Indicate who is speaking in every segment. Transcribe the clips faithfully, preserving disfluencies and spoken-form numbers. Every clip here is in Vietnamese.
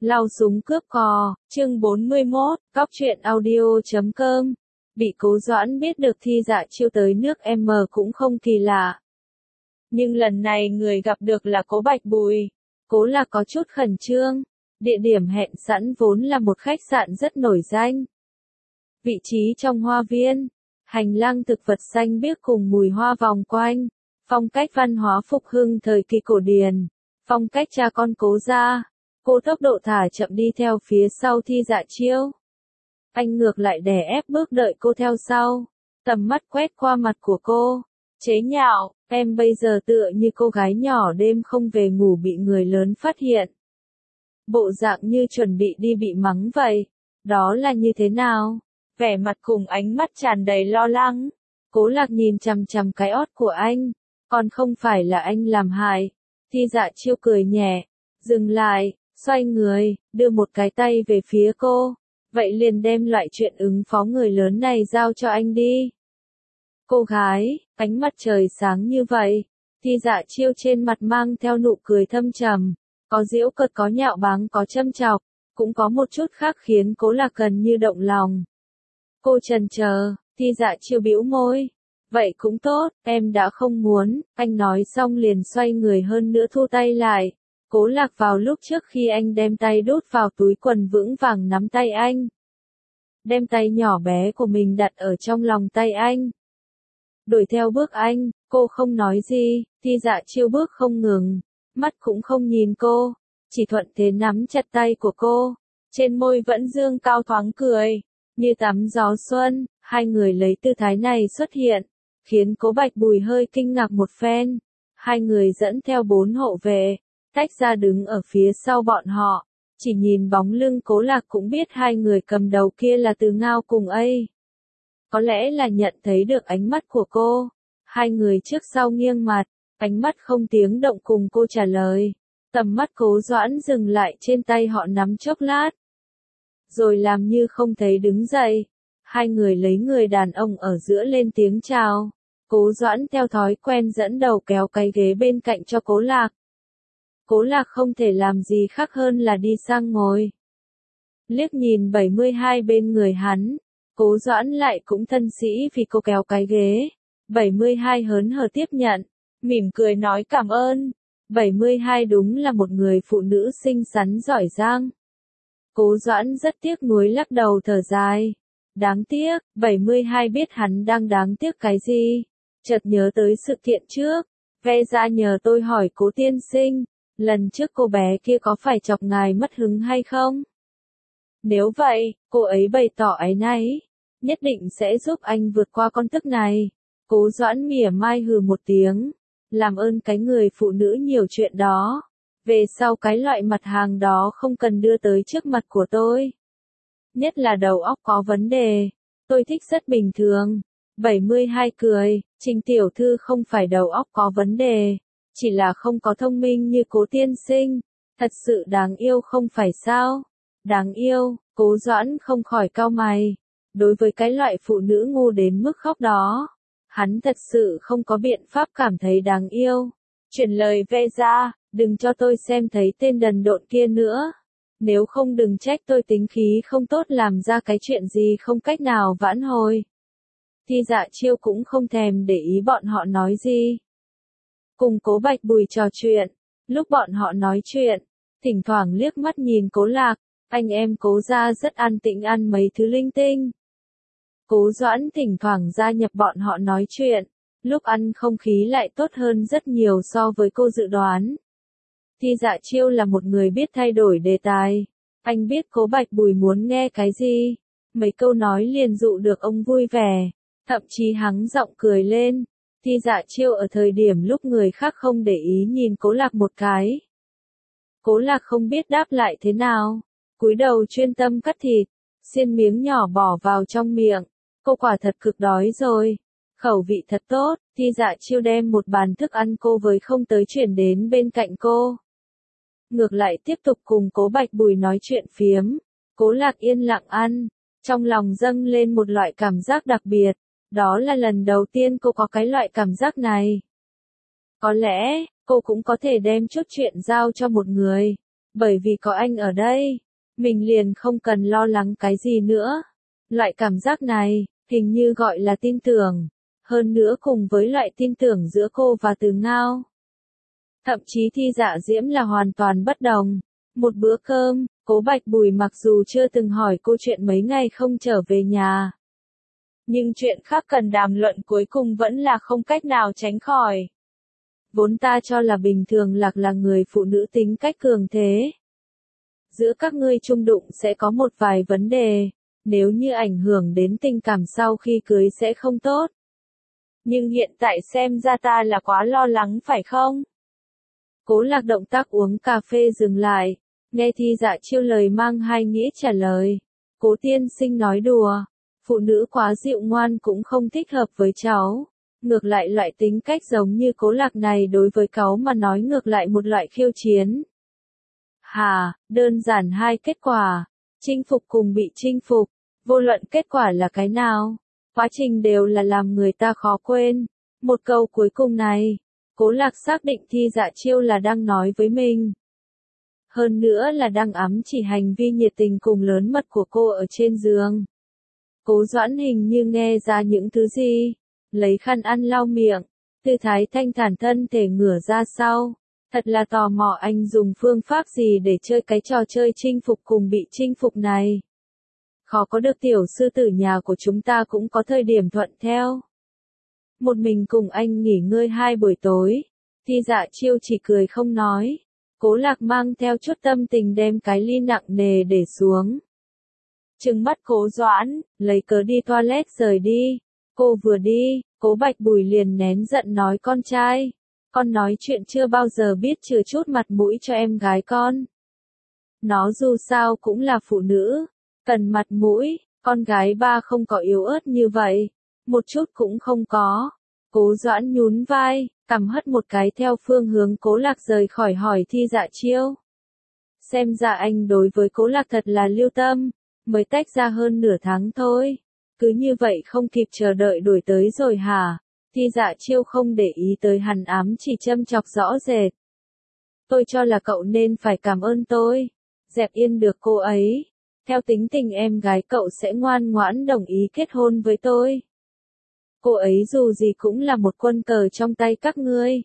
Speaker 1: Lao súng cướp cò, chương bốn mươi mốt, cóc truyện audio chấm com. Bị Cố Doãn biết được Thi Dạ Chiêu tới nước M cũng không kỳ lạ. Nhưng lần này người gặp được là Cố Bạch Bùi. Cố Lạc có chút khẩn trương. Địa điểm hẹn sẵn vốn là một khách sạn rất nổi danh. Vị trí trong hoa viên, hành lang thực vật xanh biếc cùng mùi hoa vòng quanh, phong cách văn hóa phục hưng thời kỳ cổ điển, phong cách cha con Cố gia. Cô tốc độ thả chậm đi theo phía sau Thi Dạ Chiêu. Anh ngược lại đè ép bước đợi cô theo sau, tầm mắt quét qua mặt của cô, chế nhạo, em bây giờ tựa như cô gái nhỏ đêm không về ngủ bị người lớn phát hiện. Bộ dạng như chuẩn bị đi bị mắng vậy, đó là như thế nào? Vẻ mặt cùng ánh mắt tràn đầy lo lắng. Cố Lạc nhìn chằm chằm cái ót của anh, còn không phải là anh làm hại. Thi Dạ Chiêu cười nhẹ, dừng lại, xoay người, đưa một cái tay về phía cô. Vậy liền đem loại chuyện ứng phó người lớn này giao cho anh đi. Cô gái, ánh mặt trời sáng như vậy. Thi Dạ Chiêu trên mặt mang theo nụ cười thâm trầm, có giễu cợt có nhạo báng có châm chọc, cũng có một chút khác khiến Cố Lạc gần như động lòng. Cô chần chờ, Thi Dạ Chiêu bĩu môi. Vậy cũng tốt, em đã không muốn, anh nói xong liền xoay người hơn nữa thu tay lại. Cố Lạc vào lúc trước khi anh đem tay đút vào túi quần vững vàng nắm tay anh. Đem tay nhỏ bé của mình đặt ở trong lòng tay anh. Đuổi theo bước anh, cô không nói gì, Thi Dạ Chiêu bước không ngừng, mắt cũng không nhìn cô, chỉ thuận thế nắm chặt tay của cô, trên môi vẫn dương cao thoáng cười, như tắm gió xuân, hai người lấy tư thái này xuất hiện, khiến Cố Bạch Bùi hơi kinh ngạc một phen. Hai người dẫn theo bốn hộ vệ, tách ra đứng ở phía sau bọn họ, chỉ nhìn bóng lưng Cố Lạc cũng biết hai người cầm đầu kia là Từ Ngao cùng ấy. Có lẽ là nhận thấy được ánh mắt của cô, hai người trước sau nghiêng mặt, ánh mắt không tiếng động cùng cô trả lời. Tầm mắt Cố Doãn dừng lại trên tay họ nắm chốc lát, rồi làm như không thấy đứng dậy. Hai người lấy người đàn ông ở giữa lên tiếng chào. Cố Doãn theo thói quen dẫn đầu kéo cái ghế bên cạnh cho Cố Lạc. Cố Lạc không thể làm gì khác hơn là đi sang ngồi. Liếc nhìn bảy mươi hai bên người hắn, Cố Doãn lại cũng thân sĩ vì cô kéo cái ghế. bảy mươi hai hớn hở tiếp nhận, mỉm cười nói cảm ơn. bảy mươi hai đúng là một người phụ nữ xinh xắn giỏi giang. Cố Doãn rất tiếc nuối lắc đầu thở dài. Đáng tiếc, bảy mươi hai biết hắn đang đáng tiếc cái gì. Chợt nhớ tới sự kiện trước, ve ra nhờ tôi hỏi Cố tiên sinh, lần trước cô bé kia có phải chọc ngài mất hứng hay không? Nếu vậy, cô ấy bày tỏ áy náy, nhất định sẽ giúp anh vượt qua con tức này. Cố Doãn mỉa mai hừ một tiếng, làm ơn cái người phụ nữ nhiều chuyện đó. Về sau cái loại mặt hàng đó không cần đưa tới trước mặt của tôi. Nhất là đầu óc có vấn đề, tôi thích rất bình thường. bảy mươi hai cười, Trình tiểu thư không phải đầu óc có vấn đề, chỉ là không có thông minh như Cố tiên sinh, thật sự đáng yêu không phải sao? Đáng yêu, Cố Doãn không khỏi cau mày. Đối với cái loại phụ nữ ngu đến mức khóc đó, hắn thật sự không có biện pháp cảm thấy đáng yêu. Chuyển lời ve ra, đừng cho tôi xem thấy tên đần độn kia nữa. Nếu không đừng trách tôi tính khí không tốt làm ra cái chuyện gì không cách nào vãn hồi. Thi Dạ Chiêu cũng không thèm để ý bọn họ nói gì. Cùng Cố Bạch Bùi trò chuyện, lúc bọn họ nói chuyện, thỉnh thoảng liếc mắt nhìn Cố Lạc, anh em Cố gia rất an tĩnh ăn mấy thứ linh tinh. Cố Doãn thỉnh thoảng gia nhập bọn họ nói chuyện, lúc ăn không khí lại tốt hơn rất nhiều so với cô dự đoán. Thi Dạ Chiêu là một người biết thay đổi đề tài, anh biết Cố Bạch Bùi muốn nghe cái gì, mấy câu nói liền dụ được ông vui vẻ, thậm chí hắng giọng cười lên. Thi Dạ Chiêu ở thời điểm lúc người khác không để ý nhìn Cố Lạc một cái. Cố Lạc không biết đáp lại thế nào, cúi đầu chuyên tâm cắt thịt, xiên miếng nhỏ bỏ vào trong miệng. Cô quả thật cực đói rồi, khẩu vị thật tốt. Thi Dạ Chiêu đem một bàn thức ăn cô với không tới chuyển đến bên cạnh cô. Ngược lại tiếp tục cùng Cố Bạch Bùi nói chuyện phiếm. Cố Lạc yên lặng ăn, trong lòng dâng lên một loại cảm giác đặc biệt. Đó là lần đầu tiên cô có cái loại cảm giác này. Có lẽ, cô cũng có thể đem chút chuyện giao cho một người. Bởi vì có anh ở đây, mình liền không cần lo lắng cái gì nữa. Loại cảm giác này, hình như gọi là tin tưởng. Hơn nữa cùng với loại tin tưởng giữa cô và Từ Ngao. Thậm chí Thi Dạ Diễm là hoàn toàn bất đồng. Một bữa cơm, Cố Bạch Bùi mặc dù chưa từng hỏi cô chuyện mấy ngày không trở về nhà. Nhưng chuyện khác cần đàm luận cuối cùng vẫn là không cách nào tránh khỏi. Vốn ta cho là bình thường Lạc là người phụ nữ tính cách cường thế. Giữa các ngươi chung đụng sẽ có một vài vấn đề, nếu như ảnh hưởng đến tình cảm sau khi cưới sẽ không tốt. Nhưng hiện tại xem ra ta là quá lo lắng phải không? Cố Lạc động tác uống cà phê dừng lại, nghe Thi Dạ Chiêu lời mang hai nghĩa trả lời. Cố tiên sinh nói đùa, phụ nữ quá dịu ngoan cũng không thích hợp với cháu. Ngược lại loại tính cách giống như Cố Lạc này đối với cháu mà nói ngược lại một loại khiêu chiến. Hà, đơn giản hai kết quả, chinh phục cùng bị chinh phục, vô luận kết quả là cái nào, quá trình đều là làm người ta khó quên. Một câu cuối cùng này, Cố Lạc xác định Thi Dạ Chiêu là đang nói với mình. Hơn nữa là đang ám chỉ hành vi nhiệt tình cùng lớn mật của cô ở trên giường. Cố Doãn hình như nghe ra những thứ gì, lấy khăn ăn lau miệng, tư thái thanh thản thân thể ngửa ra sau. Thật là tò mò anh dùng phương pháp gì để chơi cái trò chơi chinh phục cùng bị chinh phục này. Khó có được tiểu sư tử nhà của chúng ta cũng có thời điểm thuận theo. Một mình cùng anh nghỉ ngơi hai buổi tối, Thi Dạ Chiêu chỉ cười không nói. Cố Lạc mang theo chút tâm tình đem cái ly nặng nề để xuống. Trừng mắt Cố Doãn, lấy cớ đi toilet rời đi. Cô vừa đi, Cố Bạch Bùi liền nén giận nói con trai. Con nói chuyện chưa bao giờ biết chừa chút mặt mũi cho em gái con. Nó dù sao cũng là phụ nữ, cần mặt mũi, con gái ba không có yếu ớt như vậy, một chút cũng không có. Cố Doãn nhún vai, cằm hất một cái theo phương hướng Cố Lạc rời khỏi hỏi Thi Dạ Chiêu. Xem ra anh đối với Cố Lạc thật là lưu tâm, mới tách ra hơn nửa tháng thôi. Cứ như vậy không kịp chờ đợi đuổi tới rồi hả? Thi Dạ Chiêu không để ý tới hắn ám chỉ châm chọc rõ rệt. Tôi cho là cậu nên phải cảm ơn tôi. Dẹp yên được cô ấy. Theo tính tình em gái cậu sẽ ngoan ngoãn đồng ý kết hôn với tôi. Cô ấy dù gì cũng là một quân cờ trong tay các ngươi.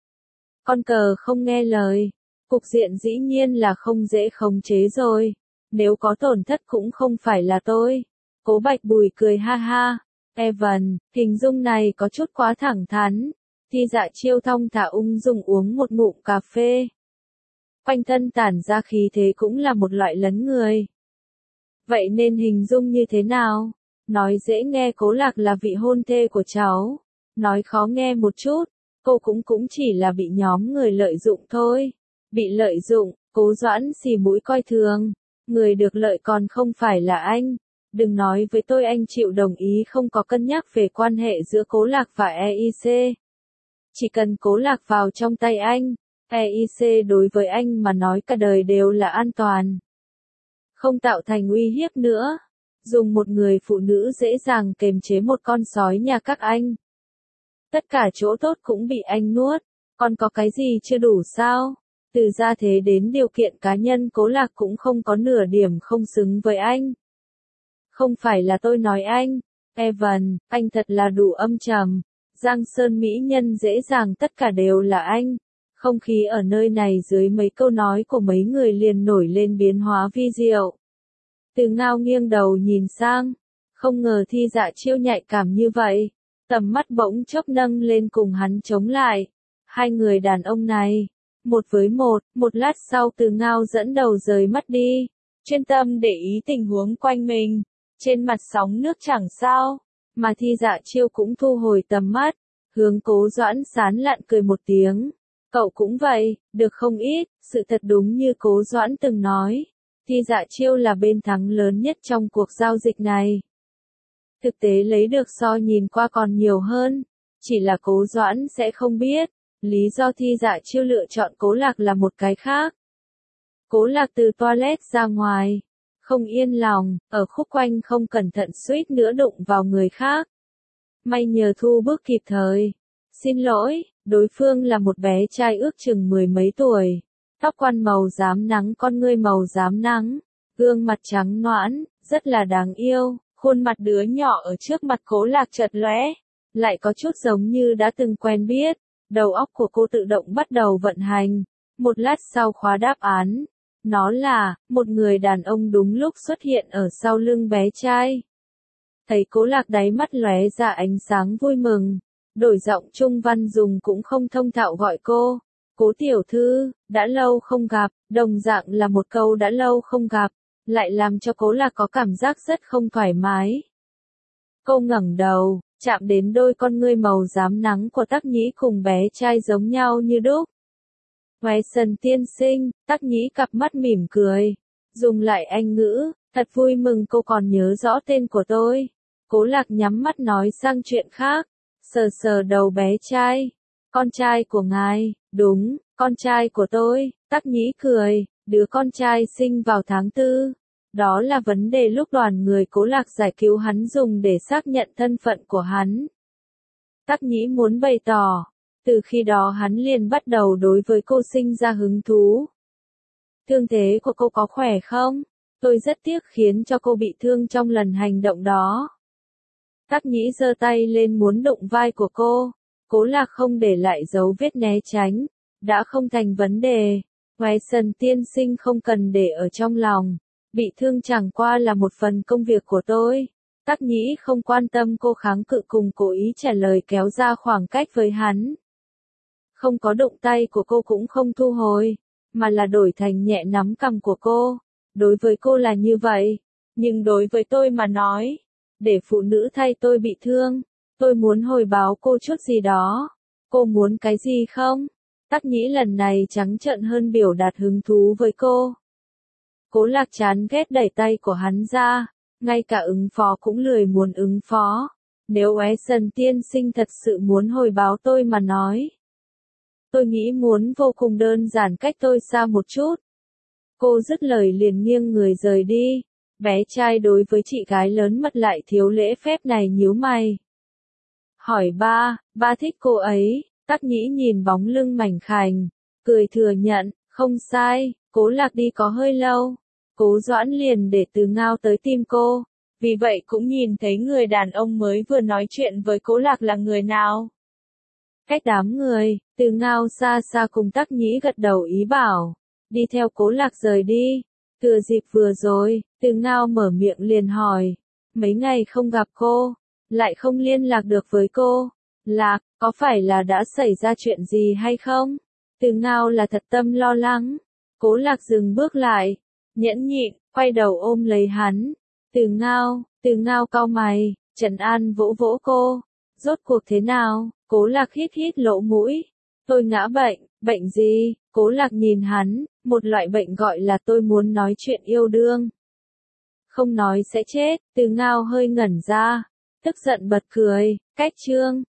Speaker 1: Con cờ không nghe lời. Cục diện dĩ nhiên là không dễ khống chế rồi. Nếu có tổn thất cũng không phải là tôi. Cố Bạch Bùi cười ha ha. Evan, hình dung này có chút quá thẳng thắn. Thi Dạ Chiêu thong thả ung dung uống một ngụm cà phê. Quanh thân tản ra khí thế cũng là một loại lấn người. Vậy nên hình dung như thế nào? Nói dễ nghe Cố Lạc là vị hôn thê của cháu. Nói khó nghe một chút, cô cũng cũng chỉ là bị nhóm người lợi dụng thôi. Bị lợi dụng, Cố Doãn xì mũi coi thường. Người được lợi còn không phải là anh. Đừng nói với tôi anh chịu đồng ý không có cân nhắc về quan hệ giữa Cố Lạc và e i xê. Chỉ cần Cố Lạc vào trong tay anh, e i xê đối với anh mà nói cả đời đều là an toàn. Không tạo thành uy hiếp nữa. Dùng một người phụ nữ dễ dàng kềm chế một con sói nhà các anh. Tất cả chỗ tốt cũng bị anh nuốt. Còn có cái gì chưa đủ sao? Từ gia thế đến điều kiện cá nhân Cố Lạc cũng không có nửa điểm không xứng với anh. Không phải là tôi nói anh, Evan, anh thật là đủ âm trầm. Giang Sơn mỹ nhân dễ dàng tất cả đều là anh. Không khí ở nơi này dưới mấy câu nói của mấy người liền nổi lên biến hóa vi diệu. Từ Ngao nghiêng đầu nhìn sang, không ngờ Thi Dạ Chiêu nhạy cảm như vậy. Tầm mắt bỗng chốc nâng lên cùng hắn chống lại. Hai người đàn ông này, một với một, một lát sau Từ Ngao dẫn đầu rời mắt đi. Chuyên tâm để ý tình huống quanh mình. Trên mặt sóng nước chẳng sao, mà Thi Dạ Chiêu cũng thu hồi tầm mắt, hướng Cố Doãn sán lạn cười một tiếng. Cậu cũng vậy, được không ít, sự thật đúng như Cố Doãn từng nói. Thi Dạ Chiêu là bên thắng lớn nhất trong cuộc giao dịch này. Thực tế lấy được so nhìn qua còn nhiều hơn, chỉ là Cố Doãn sẽ không biết, lý do Thi Dạ Chiêu lựa chọn Cố Lạc là một cái khác. Cố Lạc từ toilet ra ngoài. Không yên lòng, ở khúc quanh không cẩn thận suýt nữa đụng vào người khác. May nhờ thu bước kịp thời. Xin lỗi, đối phương là một bé trai ước chừng mười mấy tuổi. tóc quăn màu xám nắng, con ngươi màu xám nắng, gương mặt trắng nõn, rất là đáng yêu, khuôn mặt đứa nhỏ ở trước mặt Cố Lạc chợt lóe, lại có chút giống như đã từng quen biết, đầu óc của cô tự động bắt đầu vận hành, một lát sau khóa đáp án, nó là, một người đàn ông đúng lúc xuất hiện ở sau lưng bé trai. Thấy Cố Lạc đáy mắt lóe ra ánh sáng vui mừng, đổi giọng Trung Văn Dùng cũng không thông thạo gọi cô, Cố tiểu thư, đã lâu không gặp, đồng dạng là một câu đã lâu không gặp, lại làm cho Cố Lạc có cảm giác rất không thoải mái. Cô ngẩng đầu, chạm đến đôi con ngươi màu xám nắng của Tắc Nhĩ cùng bé trai giống nhau như đúc. Wilson tiên sinh, Tắc Nhĩ cặp mắt mỉm cười, dùng lại Anh ngữ, thật vui mừng cô còn nhớ rõ tên của tôi. Cố Lạc nhắm mắt nói sang chuyện khác, sờ sờ đầu bé trai. Con trai của ngài, đúng, con trai của tôi, Tắc Nhĩ cười, đứa con trai sinh vào tháng tư. Đó là vấn đề lúc đoàn người Cố Lạc giải cứu hắn dùng để xác nhận thân phận của hắn. Tắc Nhĩ muốn bày tỏ, từ khi đó hắn liền bắt đầu đối với cô sinh ra hứng thú. Thương thế của cô có khỏe không? Tôi rất tiếc khiến cho cô bị thương trong lần hành động đó. Tắc Nhĩ giơ tay lên muốn đụng vai của cô. Cố Lạc không để lại dấu vết né tránh, đã không thành vấn đề. Wilson tiên sinh không cần để ở trong lòng, bị thương chẳng qua là một phần công việc của tôi. Tắc Nhĩ không quan tâm cô kháng cự cùng cố ý trả lời kéo ra khoảng cách với hắn. Không có đụng tay của cô cũng không thu hồi, mà là đổi thành nhẹ nắm cằm của cô. Đối với cô là như vậy, nhưng đối với tôi mà nói, để phụ nữ thay tôi bị thương, tôi muốn hồi báo cô chút gì đó. Cô muốn cái gì không? Tắc Nhĩ lần này trắng trợn hơn biểu đạt hứng thú với cô. Cố Lạc chán ghét đẩy tay của hắn ra, ngay cả ứng phó cũng lười muốn ứng phó. Nếu Wilson tiên sinh thật sự muốn hồi báo tôi mà nói, tôi nghĩ muốn vô cùng đơn giản, cách tôi xa một chút. Cô dứt lời liền nghiêng người rời đi. Bé trai đối với chị gái lớn mật lại thiếu lễ phép này nhíu mày. Hỏi ba, ba thích cô ấy. Tắc Nhĩ nhìn bóng lưng mảnh khảnh, cười thừa nhận, không sai, Cố Lạc đi có hơi lâu. Cố Doãn liền để Từ Ngao tới tìm cô, vì vậy cũng nhìn thấy người đàn ông mới vừa nói chuyện với Cố Lạc là người nào. Cách đám người, Từ Ngao xa xa cùng Tắc Nhĩ gật đầu ý bảo, đi theo Cố Lạc rời đi. Thừa dịp vừa rồi, Từ Ngao mở miệng liền hỏi, mấy ngày không gặp cô, lại không liên lạc được với cô. Lạc, có phải là đã xảy ra chuyện gì hay không? Từ Ngao là thật tâm lo lắng. Cố Lạc dừng bước lại, nhẫn nhịn, quay đầu ôm lấy hắn. Từ Ngao, Từ Ngao cau mày, trấn an vỗ vỗ cô. Rốt cuộc thế nào? Cố Lạc hít hít lỗ mũi. Tôi ngã bệnh, bệnh gì? Cố Lạc nhìn hắn, một loại bệnh gọi là tôi muốn nói chuyện yêu đương. Không nói sẽ chết. Từ Ngao hơi ngẩn ra, tức giận bật cười, cách trương.